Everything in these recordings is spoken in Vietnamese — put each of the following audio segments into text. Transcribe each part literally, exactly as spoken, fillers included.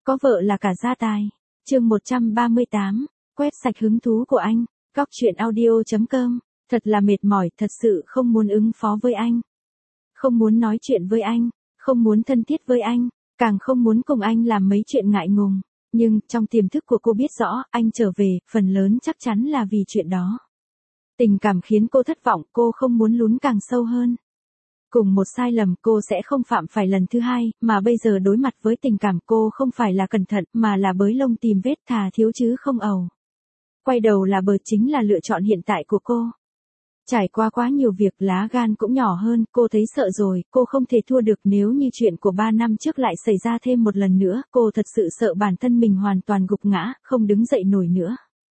có vợ là cả gia tài. Chương một trăm ba mươi tám, quét sạch hứng thú của anh. Góc truyện audio chấm com. Thật là mệt mỏi, thật sự không muốn ứng phó với anh. Không muốn nói chuyện với anh, không muốn thân thiết với anh, càng không muốn cùng anh làm mấy chuyện ngại ngùng. Nhưng, trong tiềm thức của cô biết rõ, anh trở về, phần lớn chắc chắn là vì chuyện đó. Tình cảm khiến cô thất vọng, cô không muốn lún càng sâu hơn. Cùng một sai lầm cô sẽ không phạm phải lần thứ hai, mà bây giờ đối mặt với tình cảm cô không phải là cẩn thận, mà là bới lông tìm vết, thà thiếu chứ không ầu. Quay đầu là bờ chính là lựa chọn hiện tại của cô. Trải qua quá nhiều việc, lá gan cũng nhỏ hơn, cô thấy sợ rồi, cô không thể thua được. Nếu như chuyện của ba năm trước lại xảy ra thêm một lần nữa, cô thật sự sợ bản thân mình hoàn toàn gục ngã, không đứng dậy nổi nữa.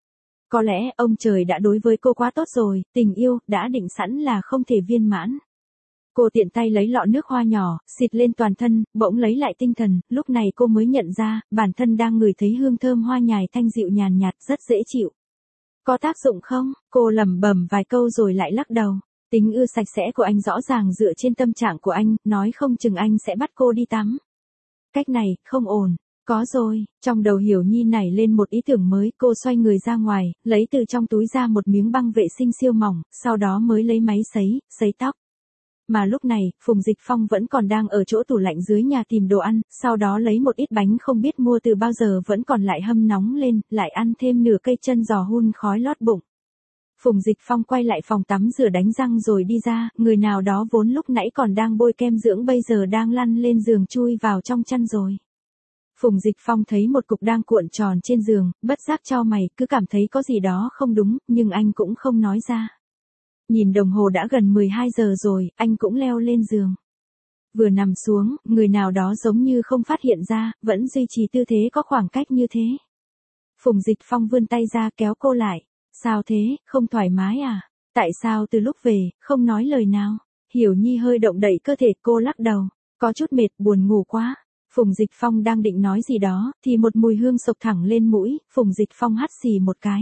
Có lẽ, ông trời đã đối với cô quá tốt rồi, tình yêu, đã định sẵn là không thể viên mãn. Cô tiện tay lấy lọ nước hoa nhỏ, xịt lên toàn thân, bỗng lấy lại tinh thần, lúc này cô mới nhận ra, bản thân đang ngửi thấy hương thơm hoa nhài thanh dịu nhàn nhạt, rất dễ chịu. Có tác dụng không? Cô lẩm bẩm vài câu rồi lại lắc đầu. Tính ưa sạch sẽ của anh rõ ràng dựa trên tâm trạng của anh, nói không chừng anh sẽ bắt cô đi tắm. Cách này, không ổn. Có rồi, trong đầu Hiểu Nhi nảy lên một ý tưởng mới, cô xoay người ra ngoài, lấy từ trong túi ra một miếng băng vệ sinh siêu mỏng, sau đó mới lấy máy sấy, sấy tóc. Mà lúc này, Phùng Dịch Phong vẫn còn đang ở chỗ tủ lạnh dưới nhà tìm đồ ăn, sau đó lấy một ít bánh không biết mua từ bao giờ vẫn còn lại hâm nóng lên, lại ăn thêm nửa cây chân giò hun khói lót bụng. Phùng Dịch Phong quay lại phòng tắm rửa đánh răng rồi đi ra, người nào đó vốn lúc nãy còn đang bôi kem dưỡng bây giờ đang lăn lên giường chui vào trong chăn rồi. Phùng Dịch Phong thấy một cục đang cuộn tròn trên giường, bất giác chau mày, cứ cảm thấy có gì đó không đúng, nhưng anh cũng không nói ra. Nhìn đồng hồ đã gần mười hai giờ rồi, anh cũng leo lên giường. Vừa nằm xuống, người nào đó giống như không phát hiện ra, vẫn duy trì tư thế có khoảng cách như thế. Phùng Dịch Phong vươn tay ra kéo cô lại. Sao thế, không thoải mái à? Tại sao từ lúc về, không nói lời nào? Hiểu Nhi hơi động đậy cơ thể, cô lắc đầu. Có chút mệt, buồn ngủ quá. Phùng Dịch Phong đang định nói gì đó, thì một mùi hương sộc thẳng lên mũi, Phùng Dịch Phong hắt xì một cái.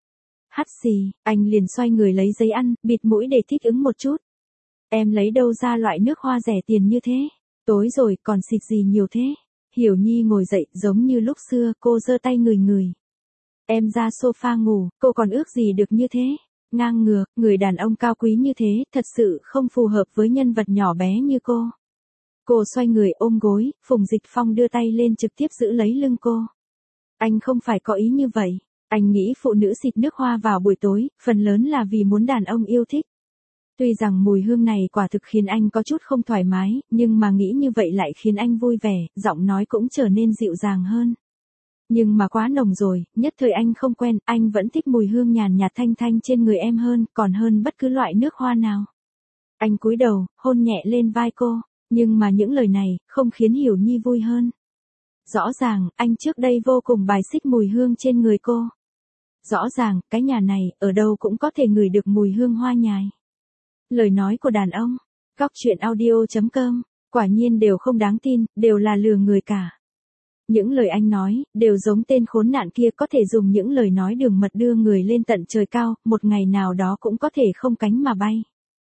Hắt xì, anh liền xoay người lấy giấy ăn, bịt mũi để thích ứng một chút. Em lấy đâu ra loại nước hoa rẻ tiền như thế? Tối rồi, còn xịt gì nhiều thế? Hiểu Nhi ngồi dậy, giống như lúc xưa, cô giơ tay ngửi ngửi. Em ra sofa ngủ, cô còn ước gì được như thế? Ngang ngược, người đàn ông cao quý như thế, thật sự không phù hợp với nhân vật nhỏ bé như cô. Cô xoay người ôm gối, Phùng Dịch Phong đưa tay lên trực tiếp giữ lấy lưng cô. Anh không phải có ý như vậy. Anh nghĩ phụ nữ xịt nước hoa vào buổi tối, phần lớn là vì muốn đàn ông yêu thích. Tuy rằng mùi hương này quả thực khiến anh có chút không thoải mái, nhưng mà nghĩ như vậy lại khiến anh vui vẻ, giọng nói cũng trở nên dịu dàng hơn. Nhưng mà quá nồng rồi, nhất thời anh không quen, anh vẫn thích mùi hương nhàn nhạt thanh thanh trên người em hơn, còn hơn bất cứ loại nước hoa nào. Anh cúi đầu, hôn nhẹ lên vai cô, nhưng mà những lời này, không khiến Hiểu Nhi vui hơn. Rõ ràng, anh trước đây vô cùng bài xích mùi hương trên người cô. Rõ ràng, cái nhà này, ở đâu cũng có thể ngửi được mùi hương hoa nhài. Lời nói của đàn ông, góc truyện audio chấm com, quả nhiên đều không đáng tin, đều là lừa người cả. Những lời anh nói, đều giống tên khốn nạn kia có thể dùng những lời nói đường mật đưa người lên tận trời cao, một ngày nào đó cũng có thể không cánh mà bay.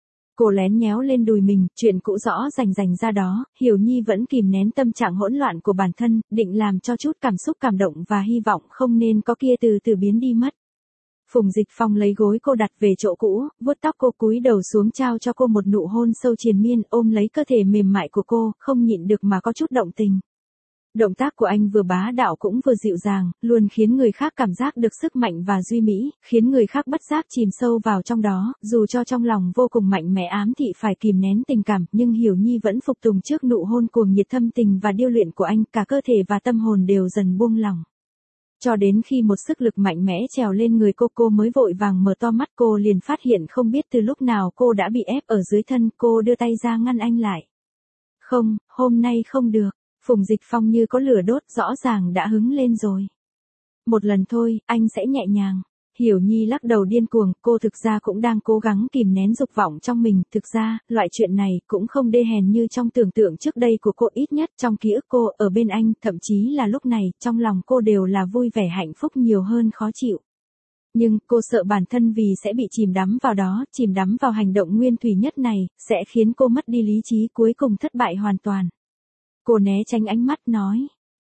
Cô lén nhéo lên đùi mình, chuyện cũ rõ rành rành ra đó, Hiểu Nhi vẫn kìm nén tâm trạng hỗn loạn của bản thân, định làm cho chút cảm xúc cảm động và hy vọng không nên có kia từ từ biến đi mất. Phùng Dịch Phong lấy gối cô đặt về chỗ cũ, vuốt tóc cô cúi đầu xuống trao cho cô một nụ hôn sâu triền miên, ôm lấy cơ thể mềm mại của cô, không nhịn được mà có chút động tình. Động tác của anh vừa bá đạo cũng vừa dịu dàng, luôn khiến người khác cảm giác được sức mạnh và duy mỹ, khiến người khác bất giác chìm sâu vào trong đó, dù cho trong lòng vô cùng mạnh mẽ ám thị phải kìm nén tình cảm, nhưng Hiểu Nhi vẫn phục tùng trước nụ hôn cuồng nhiệt thâm tình và điêu luyện của anh, cả cơ thể và tâm hồn đều dần buông lỏng. Cho đến khi một sức lực mạnh mẽ trèo lên người cô, cô mới vội vàng mở to mắt, cô liền phát hiện không biết từ lúc nào cô đã bị ép ở dưới thân, cô đưa tay ra ngăn anh lại. Không, hôm nay không được. Phùng Dịch Phong như có lửa đốt, rõ ràng đã hứng lên rồi. Một lần thôi, anh sẽ nhẹ nhàng. Hiểu Nhi lắc đầu điên cuồng, cô thực ra cũng đang cố gắng kìm nén dục vọng trong mình, thực ra, loại chuyện này cũng không đê hèn như trong tưởng tượng trước đây của cô, ít nhất trong ký ức cô, ở bên anh, thậm chí là lúc này, trong lòng cô đều là vui vẻ hạnh phúc nhiều hơn khó chịu. Nhưng, cô sợ bản thân vì sẽ bị chìm đắm vào đó, chìm đắm vào hành động nguyên thủy nhất này, sẽ khiến cô mất đi lý trí, cuối cùng thất bại hoàn toàn. Cô né tránh ánh mắt nói,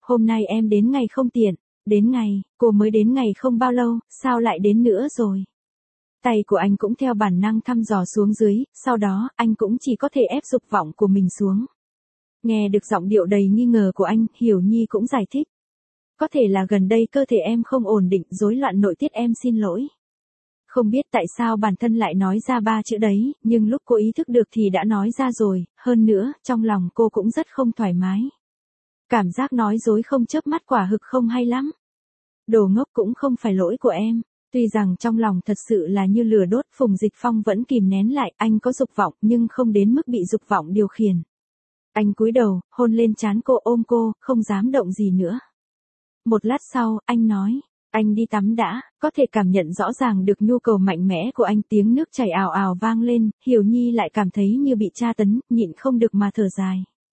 hôm nay em đến ngày không tiện. Đến ngày, cô mới đến ngày không bao lâu, sao lại đến nữa rồi? Tay của anh cũng theo bản năng thăm dò xuống dưới, sau đó, anh cũng chỉ có thể ép dục vọng của mình xuống. Nghe được giọng điệu đầy nghi ngờ của anh, Hiểu Nhi cũng giải thích. Có thể là gần đây cơ thể em không ổn định, rối loạn nội tiết, em xin lỗi. Không biết tại sao bản thân lại nói ra ba chữ đấy, nhưng lúc cô ý thức được thì đã nói ra rồi, hơn nữa, trong lòng cô cũng rất không thoải mái. Cảm giác nói dối không chớp mắt quả thực không hay lắm. Đồ ngốc, cũng không phải lỗi của em. Tuy rằng trong lòng thật sự là như lửa đốt, Phùng Dịch Phong vẫn kìm nén lại, anh có dục vọng nhưng không đến mức bị dục vọng điều khiển. Anh cúi đầu, hôn lên trán cô, ôm cô, không dám động gì nữa. Một lát sau, anh nói, anh đi tắm đã. Có thể cảm nhận rõ ràng được nhu cầu mạnh mẽ của anh, tiếng nước chảy ào ào vang lên, Hiểu Nhi lại cảm thấy như bị tra tấn, nhịn không được mà thở dài.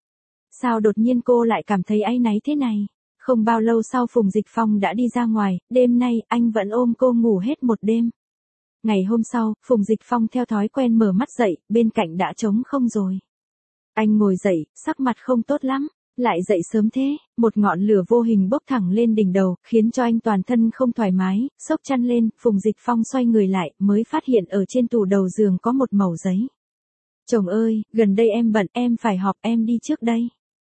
Sao đột nhiên cô lại cảm thấy áy náy thế này? Không bao lâu sau Phùng Dịch Phong đã đi ra ngoài, đêm nay, anh vẫn ôm cô ngủ hết một đêm. Ngày hôm sau, Phùng Dịch Phong theo thói quen mở mắt dậy, bên cạnh đã trống không rồi. Anh ngồi dậy, sắc mặt không tốt lắm. Lại dậy sớm thế, một ngọn lửa vô hình bốc thẳng lên đỉnh đầu, khiến cho anh toàn thân không thoải mái, xốc chăn lên, Phùng Dịch Phong xoay người lại, mới phát hiện ở trên tủ đầu giường có một mẩu giấy. Chồng ơi, gần đây em bận, em phải họp, em đi trước đây.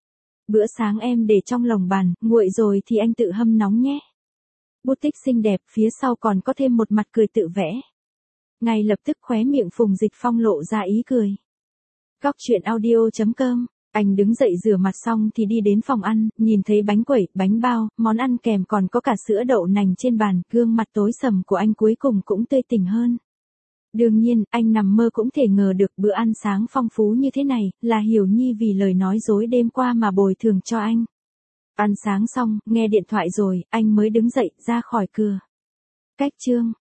Bữa sáng em để trong lồng bàn, nguội rồi thì anh tự hâm nóng nhé. Bút tích xinh đẹp, phía sau còn có thêm một mặt cười tự vẽ. Ngay lập tức khóe miệng Phùng Dịch Phong lộ ra ý cười. Góc truyện audio chấm com. Anh đứng dậy rửa mặt xong thì đi đến phòng ăn, nhìn thấy bánh quẩy, bánh bao, món ăn kèm còn có cả sữa đậu nành trên bàn, gương mặt tối sầm của anh cuối cùng cũng tươi tỉnh hơn. Đương nhiên, anh nằm mơ cũng thể ngờ được bữa ăn sáng phong phú như thế này, là Hiểu Nhi vì lời nói dối đêm qua mà bồi thường cho anh. Ăn sáng xong, nghe điện thoại rồi, anh mới đứng dậy, ra khỏi cửa. Cách chương